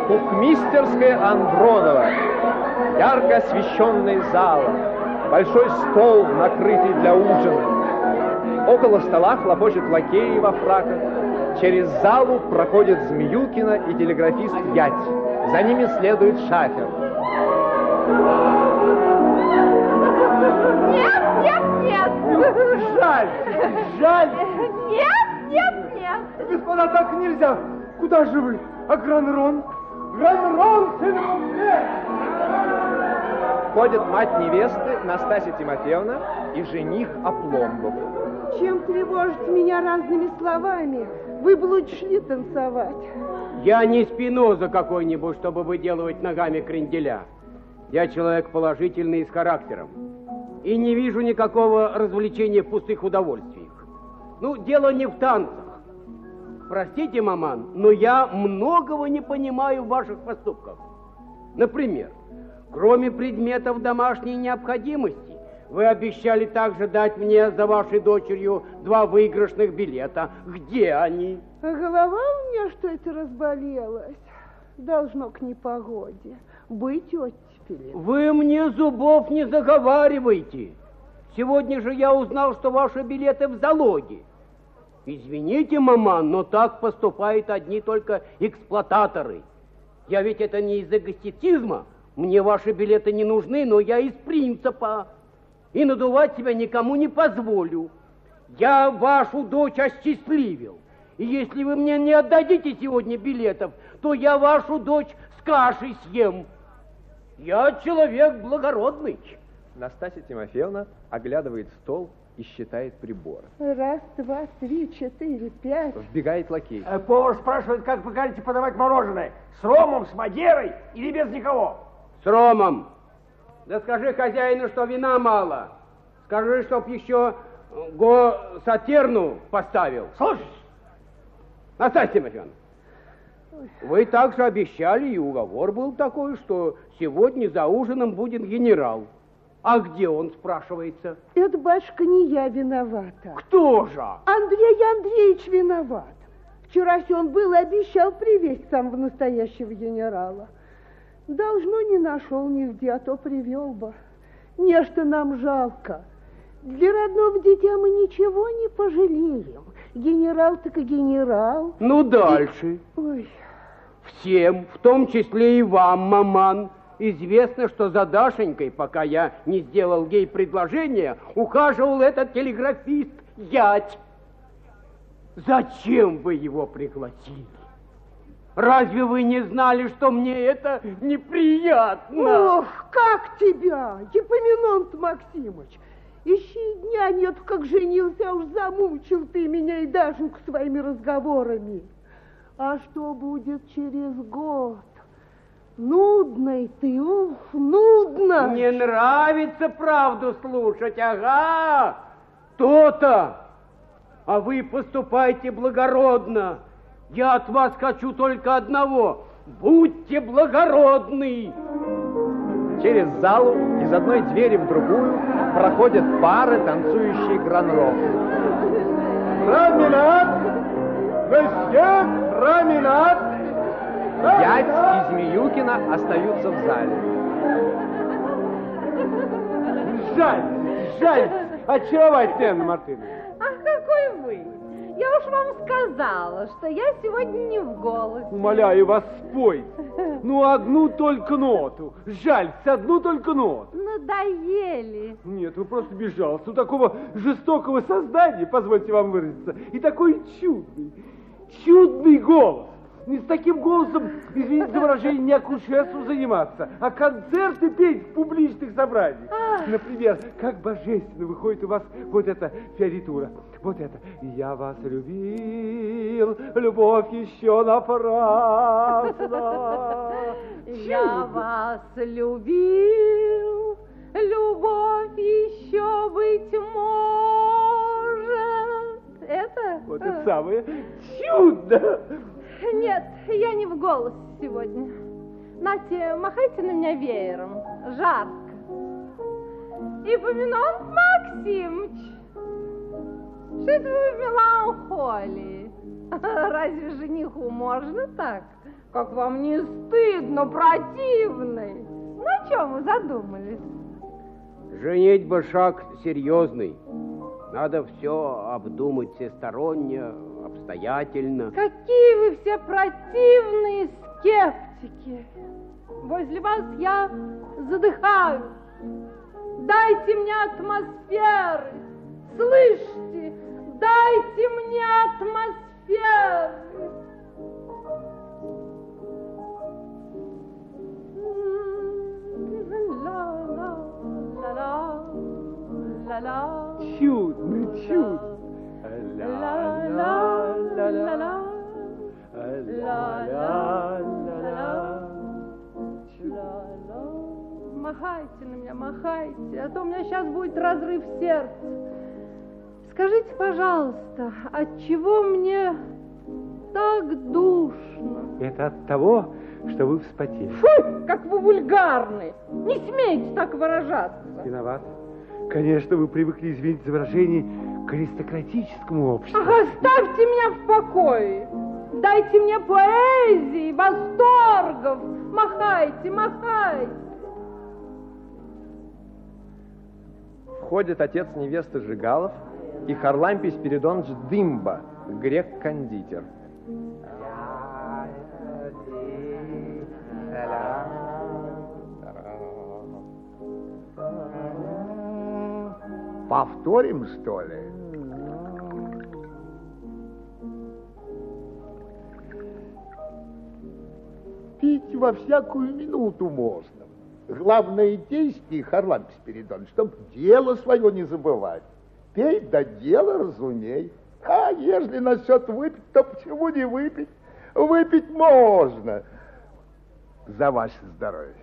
Кухмистерская Андронова, ярко освещенный зал, большой стол, накрытый для ужина. Около стола хлопочут лакеи во фраках. Через залу проходят Змеюкина и телеграфист Ять. За ними следует шафер. Нет, нет, нет. Жаль, жаль. Нет, нет, нет. Господа, так нельзя. Куда же вы? А Гранрон? Гранрон, сын мой! Входят мать невесты Настасья Тимофеевна и жених Опломбов. Чем тревожите меня разными словами? Вы бы лучше шли танцевать. Я не Спиноза какой-нибудь, чтобы выделывать ногами кренделя. Я человек положительный и с характером. И не вижу никакого развлечения в пустых удовольствиях. Ну, дело не в танцах. Простите, маман, но я многого не понимаю в ваших поступках. Например, кроме предметов домашней необходимости, вы обещали также дать мне за вашей дочерью 2 выигрышных билета. Где они? А голова у меня что-то разболелась. Должно к непогоде. Быть оттепели. Вы мне зубов не заговаривайте. Сегодня же я узнал, что ваши билеты в залоге. Извините, маман, но так поступают одни только эксплуататоры. Я ведь это не из эгоистизма. Мне ваши билеты не нужны, но я из принципа. И надувать себя никому не позволю. Я вашу дочь осчастливил. И если вы мне не отдадите сегодня билетов, то я вашу дочь с кашей съем. Я человек благородный. Настасья Тимофеевна оглядывает стол и считает приборы. 1, 2, 3, 4, 5. Вбегает лакей. Повар спрашивает, как прикажете подавать мороженое? С ромом, с Мадерой или без никого? С ромом. Да скажи хозяину, что вина мало. Скажи, чтоб еще Сатерну поставил. Слушай. Настасья Тимофеевна, вы также обещали, и уговор был такой, что сегодня за ужином будет генерал. А где он, спрашивается? Это, батюшка, не я виновата. Кто же? Андрей Андреевич виноват. Вчера он был и обещал привезть самого настоящего генерала. Должно, не нашел нигде, а то привел бы. Нечто нам жалко. Для родного дитя мы ничего не пожалеем. Генерал так и генерал. Ну, дальше. Ой. Всем, в том числе и вам, маман, известно, что за Дашенькой, пока я не сделал ей предложение, ухаживал этот телеграфист Ять. Зачем вы его пригласили? Разве вы не знали, что мне это неприятно? Ох, как тебя, Епоминонт Максимыч! Ищи дня нет, как женился, уж замучил ты меня и Дашеньку своими разговорами. А что будет через год? Нудный ты, ух, нудно. Мне нравится правду слушать, ага, то-то. А вы поступайте благородно. Я от вас хочу только одного. Будьте благородны. Через залу из одной двери в другую проходят пары, танцующие гранрон. Променад! Месье, променад! Ять и Змеюкина остаются в зале. Жаль, очаровательная Анна Мартыновна. Ах, какой вы! Я уж вам сказала, что я сегодня не в голосе. Умоляю вас, спойте. Ну, одну только ноту. Жальтесь, одну только ноту. Надоели. Нет, вы просто безжалостны. У такого жестокого создания, позвольте вам выразиться, и такой чудный голос. И с таким голосом, извините за выражение, не акушерством заниматься, а концерты петь в публичных собраниях. Например, как божественно выходит у вас вот эта фиоритура. Вот это. Я вас любил, любовь еще напрасна. Я вас любил, любовь еще быть может. Это? Вот это самое чудо. Нет, я не в голосе сегодня. Нате, махайте на меня веером. Жарко. Епоминонт Максимыч, что это вы в меланхолии? Разве жениху можно так? Как вам не стыдно, противный? На чем вы задумались? Женитьба шаг серьезный. Надо все обдумать всесторонне, обстоятельно. Какие вы все противные скептики. Возле вас я задыхаюсь. Дайте мне атмосферы. Слышите? Дайте мне атмосферы. Ла-ла-ла-ла-ла. Чудно, чудно. Ла-ла-ла-ла-ла. Махайте на меня, махайте, а то у меня сейчас будет разрыв сердца. Скажите, пожалуйста, отчего мне так душно? Это от того, что вы вспотели. Фу, как вы вульгарны! Не смейте так выражаться. Виноват. Конечно, вы привыкли, извините за выражение, к аристократическому обществу. Ах, оставьте меня в покое. Дайте мне поэзии, восторгов. Махайте, махайте. Входит отец невесты Жигалов и Харлампий Спиридонович Дымба, грек-кондитер. Повторим, что ли? Пить во всякую минуту можно. Главное, действие, Харлампий Спиридонович, чтоб дело свое не забывать. Пей, да дело разумей. А ежели насчет выпить, то почему не выпить? Выпить можно. За ваше здоровье.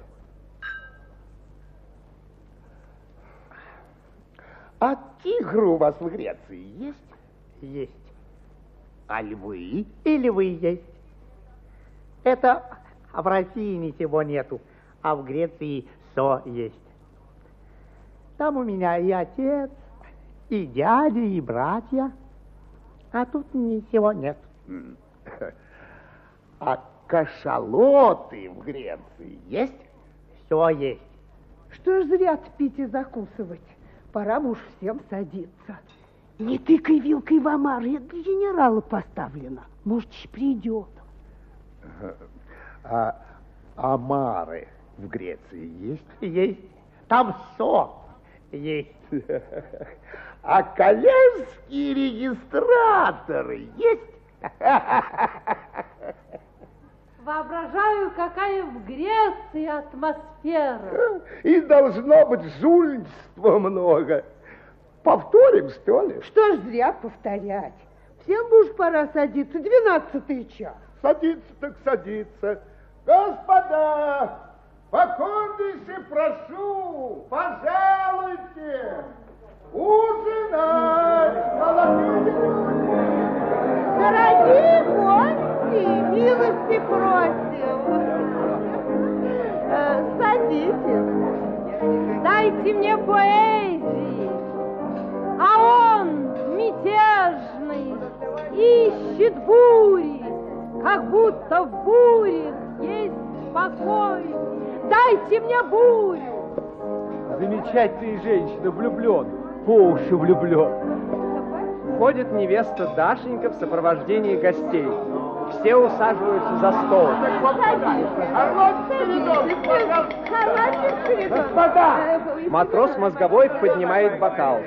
А тигры у вас в Греции есть? Есть. А львы? И львы есть. Это в России ничего нету, а в Греции все есть. Там у меня и отец, и дядя, и братья, а тут ничего нет. А кашалоты в Греции есть? Все есть. Что ж зря пить и закусывать? Пора бы уж всем садиться. Не тыкай вилкой в омар, это для генерала поставлено. Может, ж придет. А омары в Греции есть? Есть. Там все есть. А коллежские регистраторы есть? Воображаю, какая в Греции атмосфера. И должно быть жульничества много. Повторим, что ли? Что ж зря повторять. Всем бы уж пора садиться, 12-й час. Садиться так садиться. Господа, покорнейше прошу, пожалуйте, ужинать, молодые люди. Дорогие гости, милости просим. Садитесь. Дайте мне поэзии, а он мятежный ищет бури, как будто в бурях есть покой. Дайте мне бурю. Замечательная женщина, влюблен, по уши влюблен. Входит невеста Дашенька в сопровождении гостей. Все усаживаются за стол. Господа! Матрос Мозговой поднимает бокал.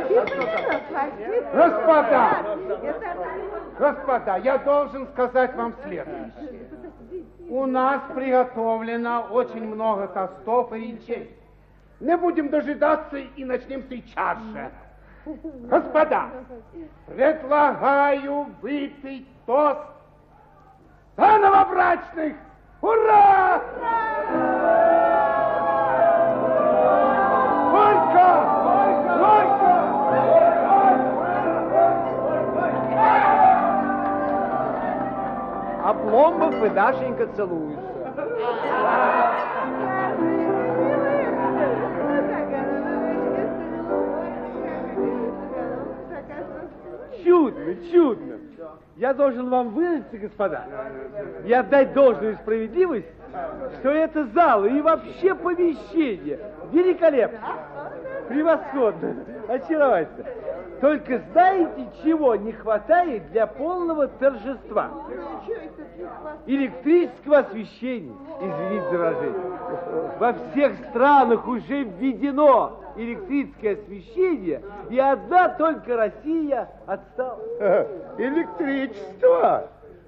Господа, я должен сказать вам следующее. У нас приготовлено очень много тостов и речей. Не будем дожидаться и начнем сейчас же. Господа, предлагаю выпить тост за новобрачных. Ура! Горько! Горько! А Пломбов и Дашенька целуются. Чудно, чудно. Я должен вам выразиться, господа, и отдать должную справедливость, что это зал и вообще помещение великолепно, превосходно, очаровательно. Только знаете, чего не хватает для полного торжества? Электрического освещения, извините за выражение. Во всех странах уже введено электрическое освещение, и одна только Россия отстала. Электричество?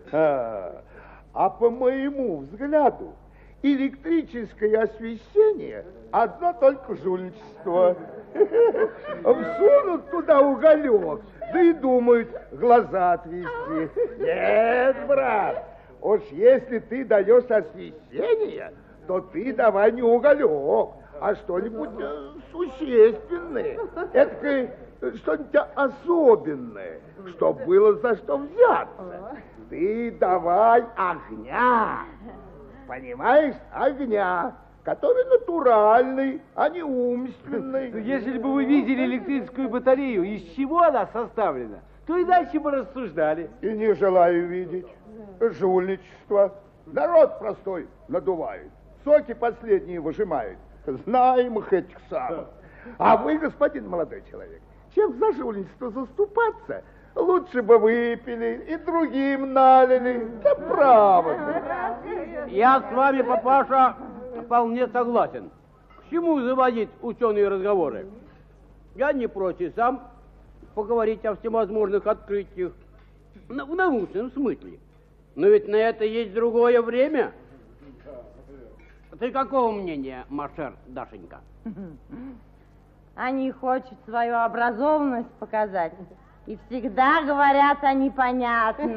А по моему взгляду, электрическое освещение одно только жульничество. Всунут туда уголек, да и думают глаза отвести. Нет, брат, уж если ты даешь освещение, то ты давай не уголек, а что-нибудь существенное. Это что-нибудь особенное, чтоб было за что взяться. Ты давай огня, понимаешь, огня, который натуральный, а не умственный. Если бы вы видели электрическую батарею, из чего она составлена, то иначе бы рассуждали. И не желаю видеть. Жульничество. Народ простой надувает, соки последние выжимает. Знаем их этих самых. А вы, господин молодой человек, чем за жульничество заступаться, лучше бы выпили и другим налили. Да право. Я с вами, папаша, вполне согласен. К чему заводить ученые разговоры? Я не прочь сам поговорить о всевозможных открытиях в научном смысле. Но ведь на это есть другое время. Ты какого мнения, Машер, Дашенька? Они хотят свою образованность показать. И всегда говорят о непонятном.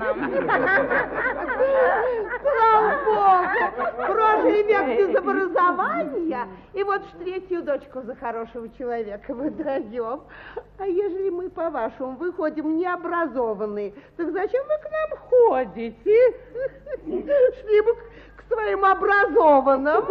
Слава Богу, прожили век без образования, и вот ж третью дочку за хорошего человека выдаем. А ежели мы, по-вашему, выходим необразованные, так зачем вы к нам ходите? Шли бы к своим образованным.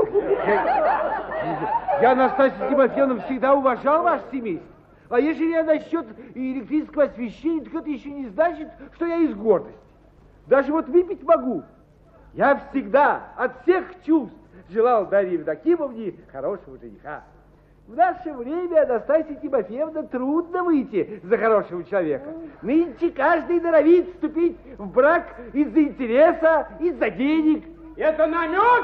Я, Настасья Тимофеевна, всегда уважал ваше семейство. А если я насчет электрического освещения, так это еще не значит, что я из гордости. Даже вот выпить могу. Я всегда от всех чувств желал Дарье Евдокимовне хорошего жениха. В наше время, Настасья Тимофеевна, трудно выйти за хорошего человека. Нынче каждый норовит вступить в брак из-за интереса, из-за денег. Это намек?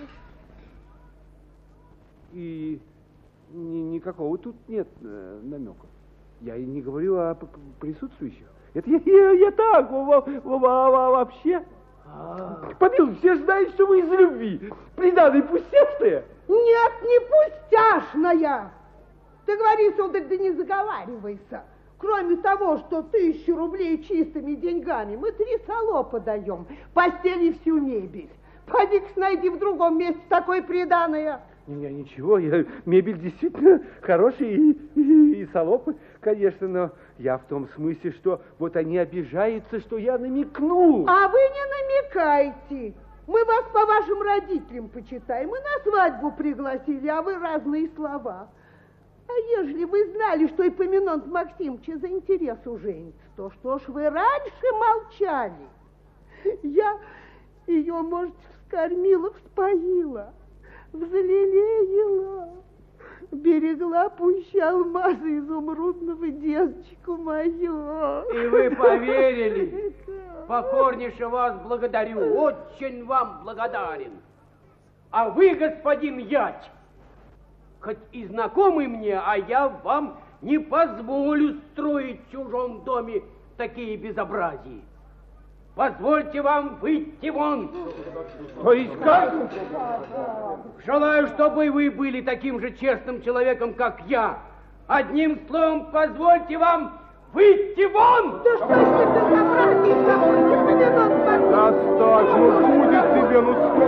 И никакого тут нет намека. Я и не говорю о присутствующих. Это я так, вообще. Помилуй, все знают, что вы из любви. Приданное пустяшное. Нет, не пустяшная. Ты говори, сударь, да не заговаривайся. Кроме того, что 1000 рублей чистыми деньгами, мы 3 салопа даем, постель и всю мебель. Поди-ка найди в другом месте такое приданое. Ничего, мебель действительно хорошая и салопы, конечно, но я в том смысле, что вот они обижаются, что я намекнул. А вы не намекайте. Мы вас по вашим родителям почитаем. Мы на свадьбу пригласили, а вы разные слова. А ежели вы знали, что Эпоминонт Максимович за интерес уженится, то что ж вы раньше молчали? Я ее, может, вскормила, вспоила, взлелеяла, берегла пуще алмаза изумрудного девочку мою. И вы поверили? Покорнейше вас благодарю, очень вам благодарен. А вы, господин Ять, хоть и знакомый мне, а я вам не позволю строить в чужом доме такие безобразия. Позвольте вам выйти вон. То есть как? Желаю, чтобы вы были таким же честным человеком, как я. Одним словом, позвольте вам выйти вон. Да что это безобразие такое? Настасья, будет тебе,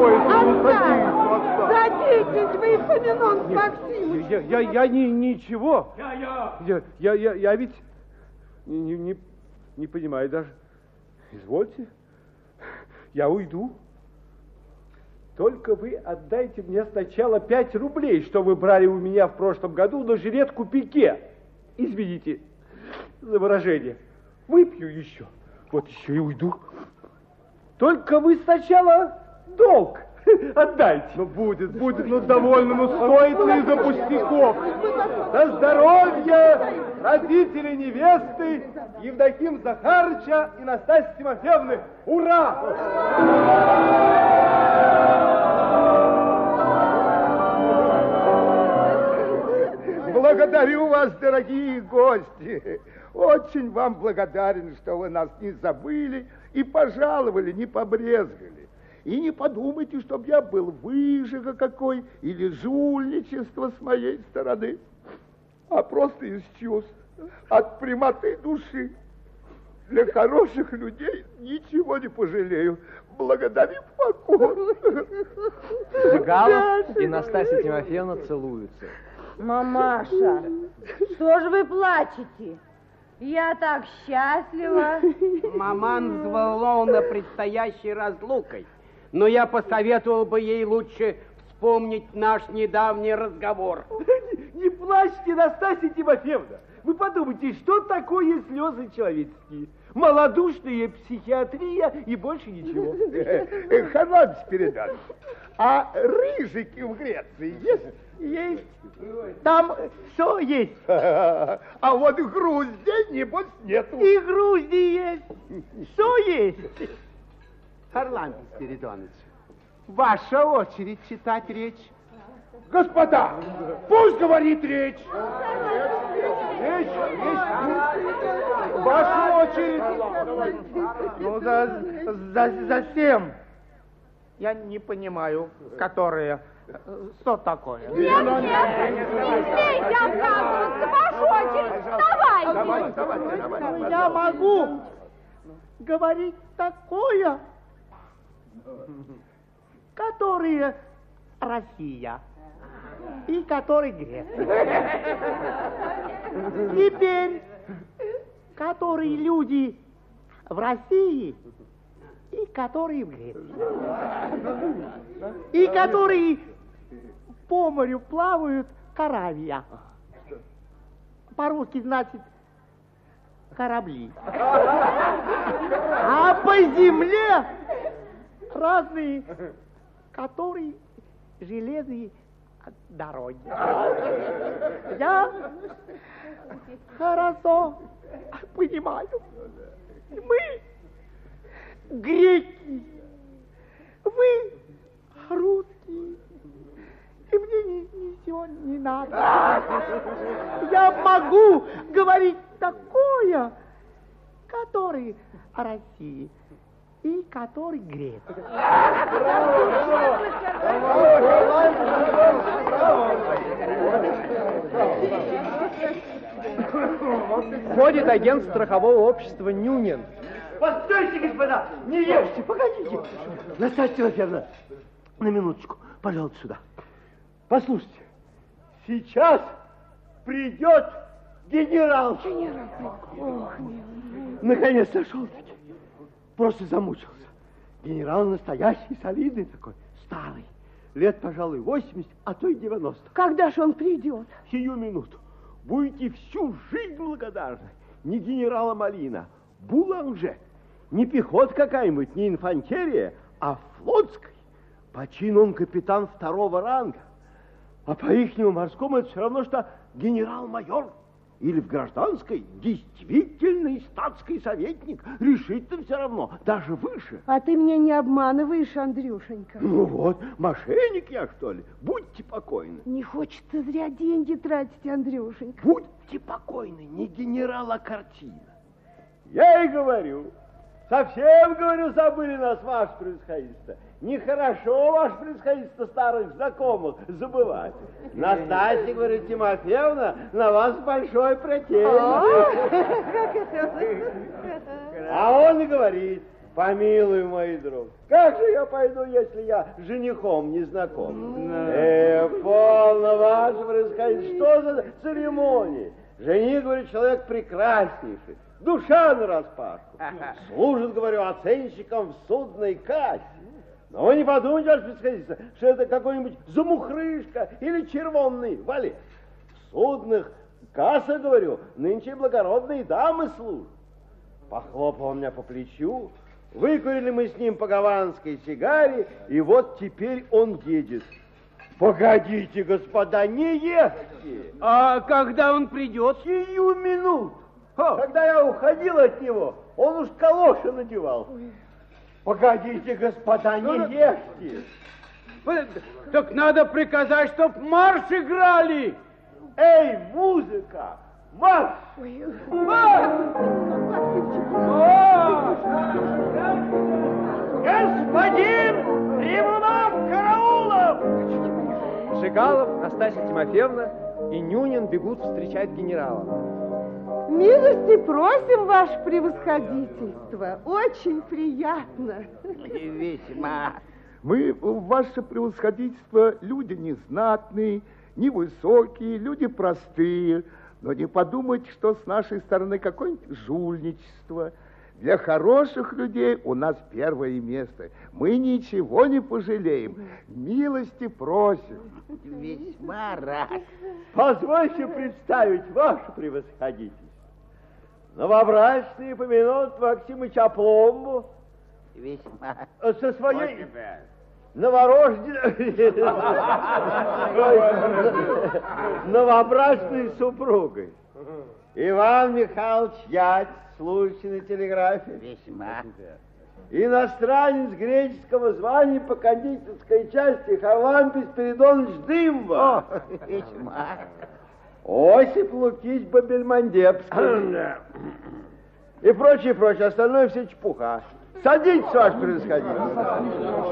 Садитесь вы, Эпоминонт Максимович. Я ничего. Я. Я ведь не понимаю даже. Извольте, я уйду. Только вы отдайте мне сначала 5 рублей, что вы брали у меня в прошлом году на жилетку пике. Извините за выражение. Выпью еще. Вот еще и уйду. Только вы сначала долг отдайте. Ну, будет, ну, довольно, ну, стоит ли за пустяков? За здоровье родителей невесты Евдоким Захарыча и Настасьи Тимофеевны. Ура! Благодарю вас, дорогие гости. Очень вам благодарен, что вы нас не забыли и пожаловали, не побрезгали. И не подумайте, чтоб я был выжига какой или жульничество с моей стороны, а просто из чувств, от прямоты души. Для хороших людей ничего не пожалею. Благодарим покорно. Жигалов и Настасья Тимофеевна целуются. Мамаша, что же вы плачете? Я так счастлива. Маман взволнована предстоящей разлукой, но я посоветовал бы ей лучше вспомнить наш недавний разговор. Не плачьте, Настасья Тимофеевна. Вы подумайте, что такое слезы человеческие? Малодушная психиатрия и больше ничего. Харлан Спиридонович, а рыжики в Греции есть? Есть. Там все есть. А вот Груздей, небось, нету. И Груздии есть. Все есть. Харлан Спиридонович, ваша очередь читать речь. Господа, пусть говорит речь. Речь. Ваша очередь. Ну, за 7. Я не понимаю, которые... Что такое? Нет, не смейте отказываться, вашу очередь, давайте. Я могу говорить такое, которые Россия и который Греция. Теперь, которые люди в России и которые в Греции. И которые по морю плавают каравья. По-русски значит корабли. А по земле разные, которые железные дороги. Я хорошо понимаю. Мы греки, вы русские, и мне ничего не надо. Я могу говорить такое, который о России и который Греция. Входит агент страхового общества Нюнин. Постойте, господа, не ешьте, погодите. Настасья Тимофеевна, на минуточку, пожалуйста, сюда. Послушайте, сейчас придет генерал. Наконец нашел-таки. Просто замучился. Генерал настоящий, солидный такой, старый. Лет, пожалуй, 80, а то и 90. Когда же он придет? Сию минуту. Будете всю жизнь благодарны. Не генерала Малина, Буланже. Не пехот какая-нибудь, не инфантерия, а флотской. По чину он капитан 2-го ранга. А по ихнему морскому это все равно, что генерал-майор. Или в гражданской действительный статский советник. Решительно все равно, даже выше. А ты меня не обманываешь, Андрюшенька. Ну вот, мошенник я, что ли? Будьте покойны. Не хочется зря деньги тратить, Андрюшенька. Будьте покойны, не генерал, а картина. Я и говорю, совсем, говорю, забыли нас, ваше превосходительство. Нехорошо, ваше превосходительство, старых знакомых забывать. Настасья, говорю, Тимофеевна, на вас большой протест. А он и говорит, помилуй, мой друг, как же я пойду, если я женихом не знаком? Полно, ваше превосходительство, что за церемонии? Жених, говорит, человек прекраснейший. Душа нараспашку. Служит, говорю, оценщиком в судной кассе. Но вы не подумайте, ваше превосходительство, что это какой-нибудь замухрышка или червонный валет. В судных кассах, говорю, нынче благородные дамы служат. Похлопал меня по плечу, выкурили мы с ним по гаванской сигаре, и вот теперь он едет. Погодите, господа, не ехайте. А когда он придет? Сию минуту. Когда я уходил от него, он уж калоши надевал. Погодите, господа, не ехайте. Так надо приказать, чтоб марш играли. Эй, музыка, марш! Марш! Господин Ревунов-Караулов! Жигалов, Настасья Тимофеевна и Нюнин бегут встречать генерала. Милости просим, ваше превосходительство. Очень приятно. Весьма. Мы, ваше превосходительство, люди незнатные, невысокие, люди простые, но не подумать, что с нашей стороны какое-нибудь жульничество. Для хороших людей у нас первое место. Мы ничего не пожалеем. Милости просим. Весьма рад. Позвольте представить ваше превосходительство. Новобрачные помянут Максимыча Пломбу. Весьма. Со своей новобрачной супругой. Иван Михайлович Ять, служащий на телеграфе. Весьма. Иностранец греческого звания по кондитерской части Харлампий Спиридонович Дымба. Весьма. Осип Лукич Бабельмандепский. И прочее, прочее. Остальное все чепуха. Садитесь, ваше превосходительство.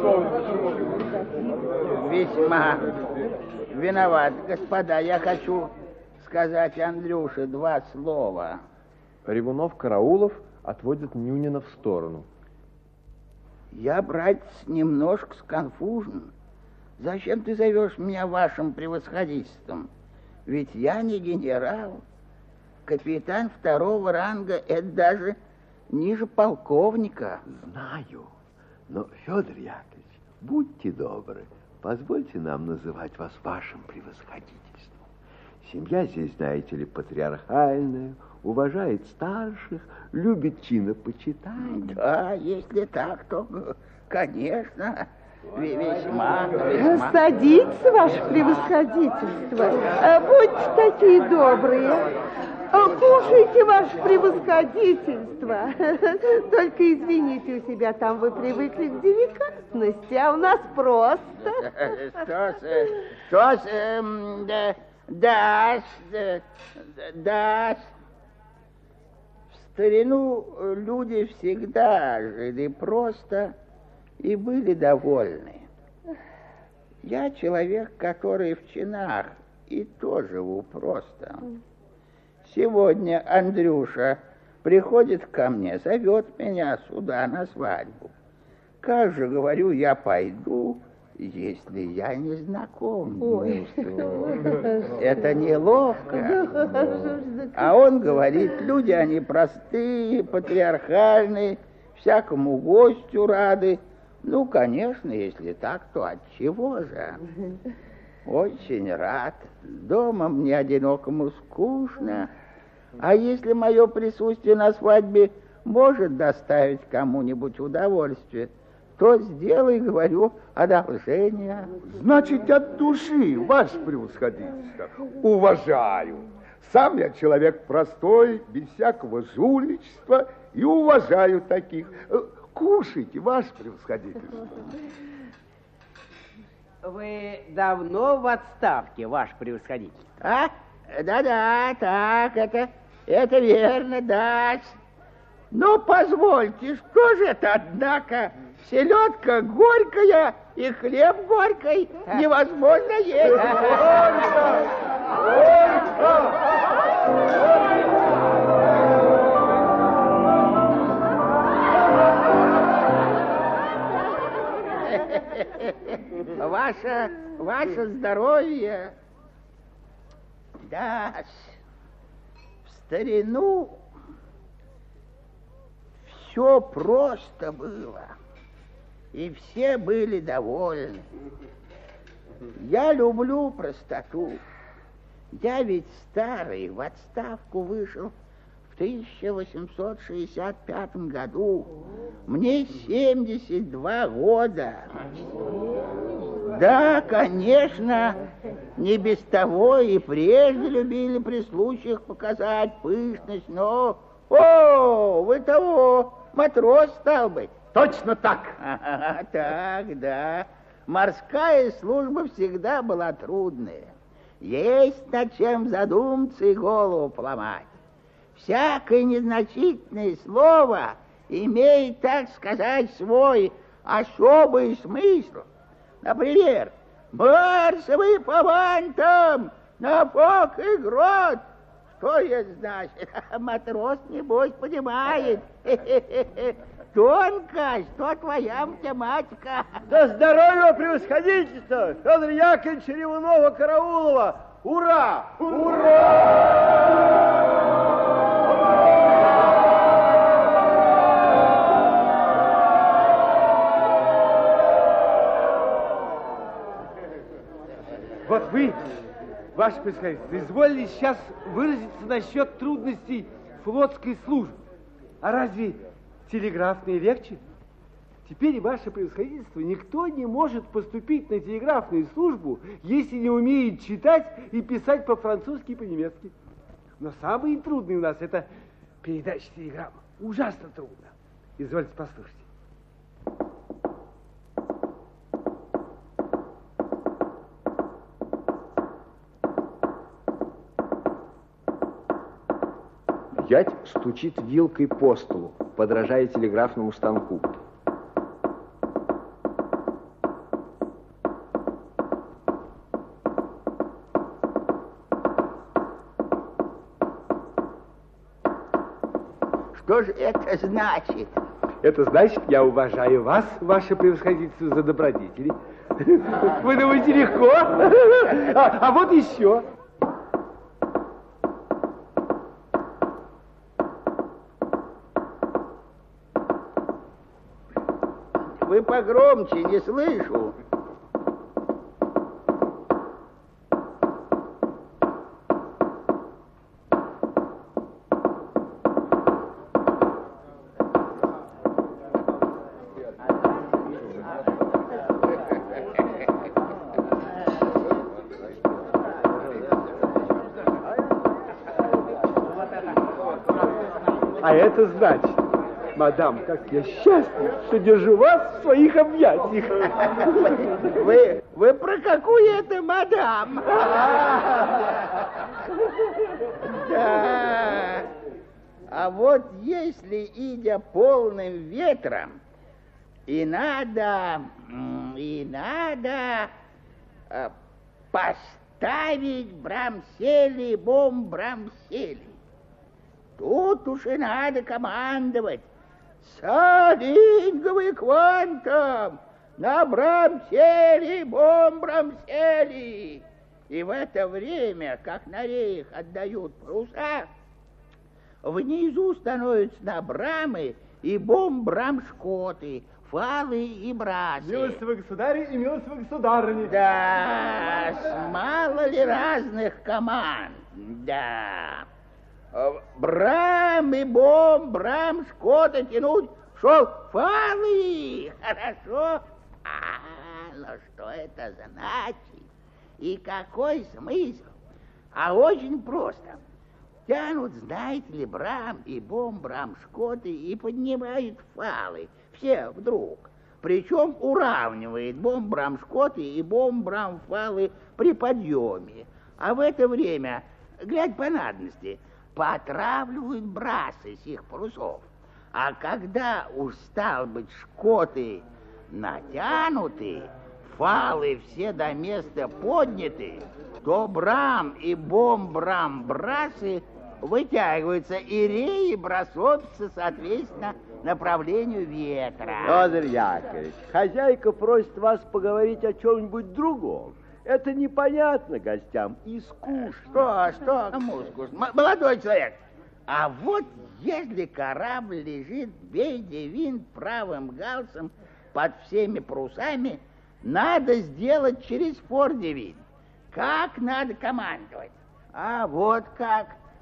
Весьма виноват, господа. Я хочу сказать Андрюше 2 слова. Ревунов-Караулов отводит Нюнина в сторону. Я, братец, немножко сконфужен. Зачем ты зовешь меня вашим превосходительством? Ведь я не генерал. Капитан 2-го ранга — это даже ниже полковника. Знаю, но, Федор Яковлевич, будьте добры, позвольте нам называть вас вашим превосходительством. Семья здесь, знаете ли, патриархальная, уважает старших, любит чинопочитание. Да, если так, то, конечно, весьма. Садитесь, ваше превосходительство. Будьте такие добрые. Кушайте, ваше превосходительство. Только извините, у себя там вы привыкли к деликатности, а у нас просто. Да. В старину люди всегда жили просто и были довольны. Я человек, который в чинах, и то живу просто. Сегодня Андрюша приходит ко мне, зовет меня сюда на свадьбу. Как же, говорю, я пойду, если я не знаком? Это неловко. А он говорит, люди они простые, патриархальные, всякому гостю рады. Ну, конечно, если так, то отчего же? Очень рад. Дома мне одинокому скучно. А если мое присутствие на свадьбе может доставить кому-нибудь удовольствие, то сделай, говорю, одолжение. Значит, от души, ваше превосходительство, уважаю. Сам я человек простой, без всякого жульничества, и уважаю таких. Кушайте, ваше превосходительство. Вы давно в отставке, ваше превосходительство? А? Да-да, так, это верно, да. Ну, позвольте, что же это, однако, селедка горькая и хлеб горький невозможно есть. Ваше здоровье. Да, в старину все просто было, и все были довольны. Я люблю простоту. Я ведь старый, в отставку вышел в 1865 году мне 72 года. Да, конечно, не без того и прежде любили при случаях показать пышность, но... О, вы того, матрос стал быть. Точно так. Так, да. Морская служба всегда была трудная. Есть над чем задуматься и голову поломать. Всякое незначительное слово имеет, так сказать, свой особый смысл. Например, марсовый по вантам, на фок и грот. Что это значит? Матрос, небось, понимает. Тонкость, что твоя математика. Да здоровья превосходительства, Федор Яковлевич Ревунова-Караулова. Ура! Ура! Вот вы, ваше превосходительство, изволили сейчас выразиться насчет трудностей флотской службы. А разве телеграфные легче? Теперь, ваше превосходительство, никто не может поступить на телеграфную службу, если не умеет читать и писать по-французски и по-немецки. Но самое трудное у нас это передача телеграмм. Ужасно трудно. Извольте послушать. Зять стучит вилкой по столу, подражая телеграфному станку. Что же это значит? Это значит, я уважаю вас, ваше превосходительство, за добродетели. Вы думаете, легко? А вот еще. Вы погромче, не слышу. А это значит, мадам, как я счастлив, что держу вас в своих объятиях. Вы про какую это мадам? Да. А вот если, идя полным ветром, и надо поставить брамсели, бомбрамсели, тут уж и надо командовать. Салинговый квантом, на брамсели, бомбрамсели. И в это время, как на рейх отдают паруса, внизу становятся на брамы и бомбрамшкоты, фалы и брасы. Милостивый государь и милостивая государыня. Да, с мало ли разных команд, да. Брам и брам, шкота тянуть, шел фалы, хорошо? Но что это значит? И какой смысл? А очень просто. Тянут, знаете ли, брам и брам, шкоты и поднимают фалы. Все вдруг. Причем уравнивает брам, шкоты и брам, фалы при подъеме. А в это время, глядь по надобности, потравливают брасы сих парусов. А когда уж, стал быть, шкоты натянуты, фалы все до места подняты, то брам и брам брасы вытягиваются, и реи бросаются, соответственно, направлению ветра. Федор Яковлевич, хозяйка просит вас поговорить о чем-нибудь другом. Это непонятно гостям и скучно. Что? Кому скучно? Молодой человек, а вот если корабль лежит бей-де-винт правым галсом под всеми парусами, надо сделать через фор-де-винт. Как надо командовать? А вот как.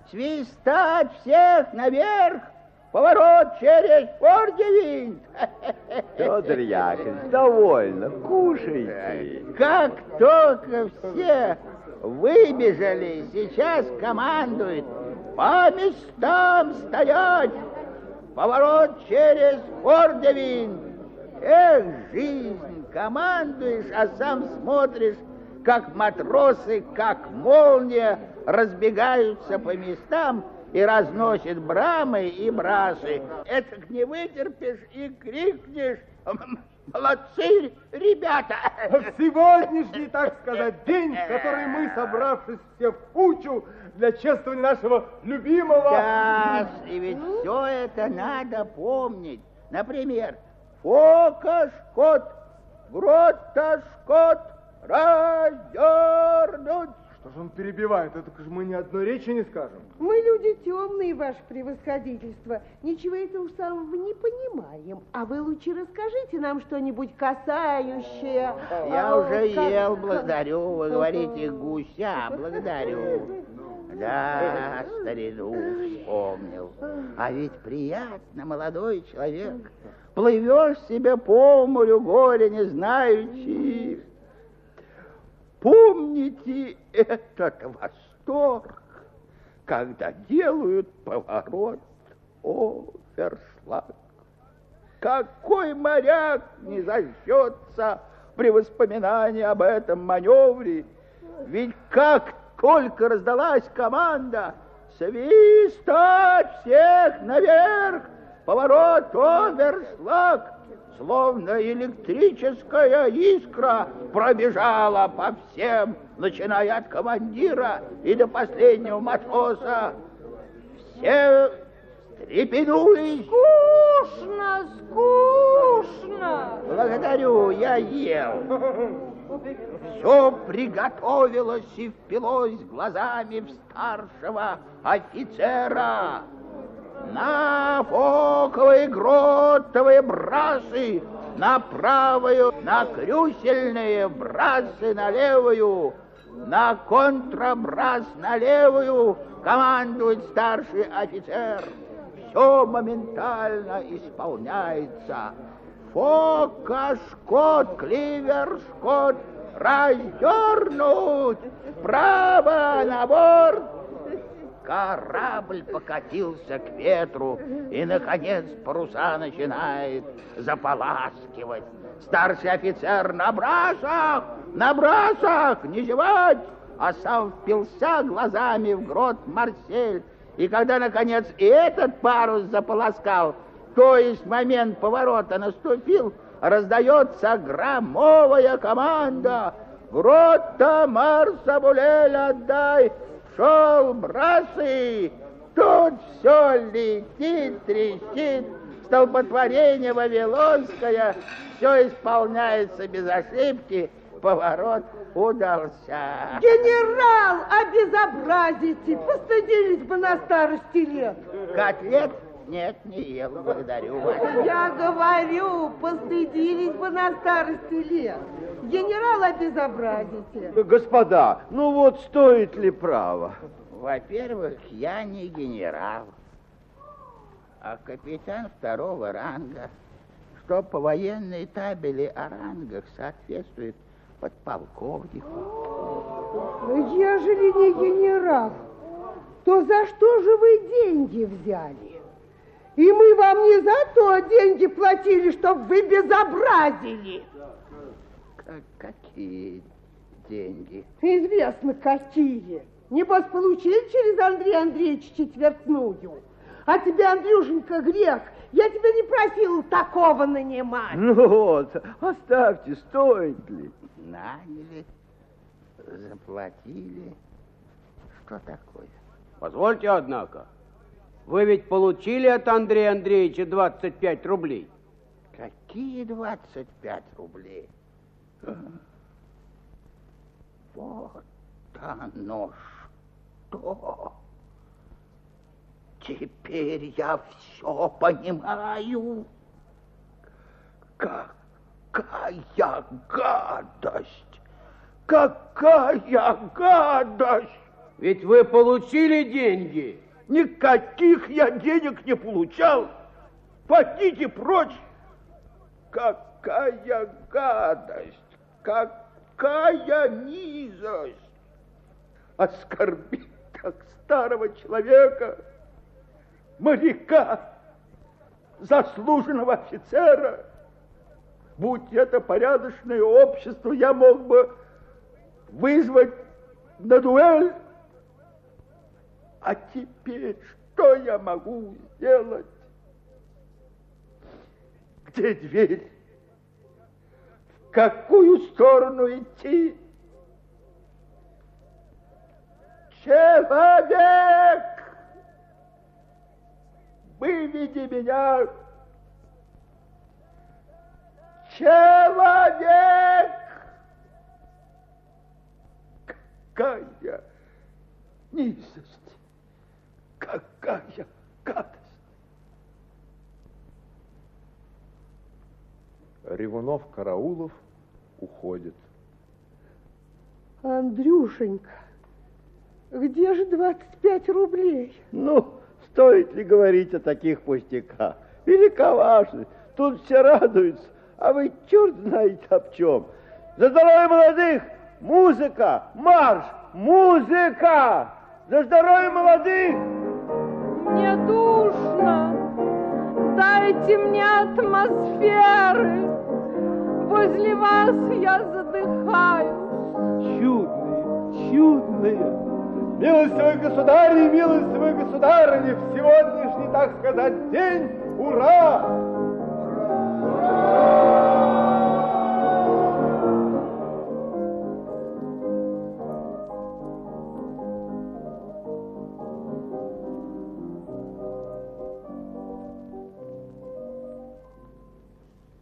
Свистать всех наверх! Поворот через Пордевин! Федор Яковлевич, довольно, кушайте. Как только все выбежали, сейчас командует по местам стоять! Поворот через Пордевин! Эх, жизнь, командуешь, а сам смотришь, как матросы, как молния разбегаются по местам и разносят брамы и браши. Этак не вытерпишь и крикнешь: молодцы, ребята! Сегодняшний, так сказать, день, в который мы, собравшись все в кучу для чествования нашего любимого... Да, и ведь все это надо помнить. Например, фокашкот, гроташкот, развернуть. Что же он перебивает? Это же мы ни одной речи не скажем. Мы люди темные, ваше превосходительство. Ничего этого самого не понимаем. А вы лучше расскажите нам что-нибудь касающее... Я уже ел, благодарю. Вы говорите гуся, благодарю. Да, старину вспомнил. А ведь приятно, молодой человек. Плывешь себе по морю, горя не знаючи. Помните этот восторг, когда делают поворот овершлаг? Какой моряк не зажжется при воспоминании об этом маневре? Ведь как только раздалась команда «Свистать всех наверх! Поворот овершлаг!», словно электрическая искра пробежала по всем, начиная от командира и до последнего матроса. Все встрепенулись. Скучно, скучно. Благодарю, я ел. Все приготовилось и впилось глазами в старшего офицера. На фоковые гротовые брасы, на правую, на крюсельные брасы на левую, на контрабрас на левую командует старший офицер. Все моментально исполняется. Фокашкот, кливершкот, развернуть, право на борт. Корабль покатился к ветру, и, наконец, паруса начинает заполаскивать. Старший офицер на брасах, не зевать, а сам впился глазами в грот Марсель. И когда, наконец, и этот парус заполоскал, то есть момент поворота наступил, раздается громовая команда: «Грота Марсабулель, отдай! Шел брасы!» Тут все летит, трещит, столпотворение вавилонское, все исполняется без ошибки, поворот удался. Генерал, обезобразите, постыдились бы на старости лет. Котлет? Нет, не ел, благодарю вас. Я говорю, постыдились бы на старости лет. Генерал, обезобразите. Господа, ну вот стоит ли право? Во-первых, я не генерал, а капитан второго ранга, что по военной табели о рангах соответствует подполковнику. Ежели не генерал, то за что же вы деньги взяли? И мы вам не за то деньги платили, чтобы вы безобразили. Какие деньги? Известно, какие. Небось, получили через Андрея Андреевича четвертную. А тебе, Андрюшенька, грех. Я тебя не просил такого нанимать. Ну вот, оставьте, стоит ли? Наняли, заплатили. Что такое? Позвольте, однако. Вы ведь получили от Андрея Андреевича 25 рублей? Какие 25 рублей? Вот оно что. Теперь я все понимаю. Какая гадость! Какая гадость! Ведь вы получили деньги. Никаких я денег не получал. Пойдите прочь. Какая гадость, какая низость. Оскорбить так старого человека, моряка, заслуженного офицера. Будь это порядочное общество, я мог бы вызвать на дуэль. А теперь что я могу сделать? Где дверь? В какую сторону идти? Человек! Выведи меня! Человек! Какая низость! Какая гадость! Ревунов-Караулов уходит. Андрюшенька, где же 25 рублей? Ну, стоит ли говорить о таких пустяках? Велика важность. Тут все радуются, а вы черт знаете об чем. За здоровье молодых! Музыка! Марш! Музыка! За здоровье молодых! Мне душно. Дайте мне атмосферы. Возле вас я задыхаюсь. Чудные. Милостивый государь и милостивые государыни, в сегодняшний, так сказать, день, ура!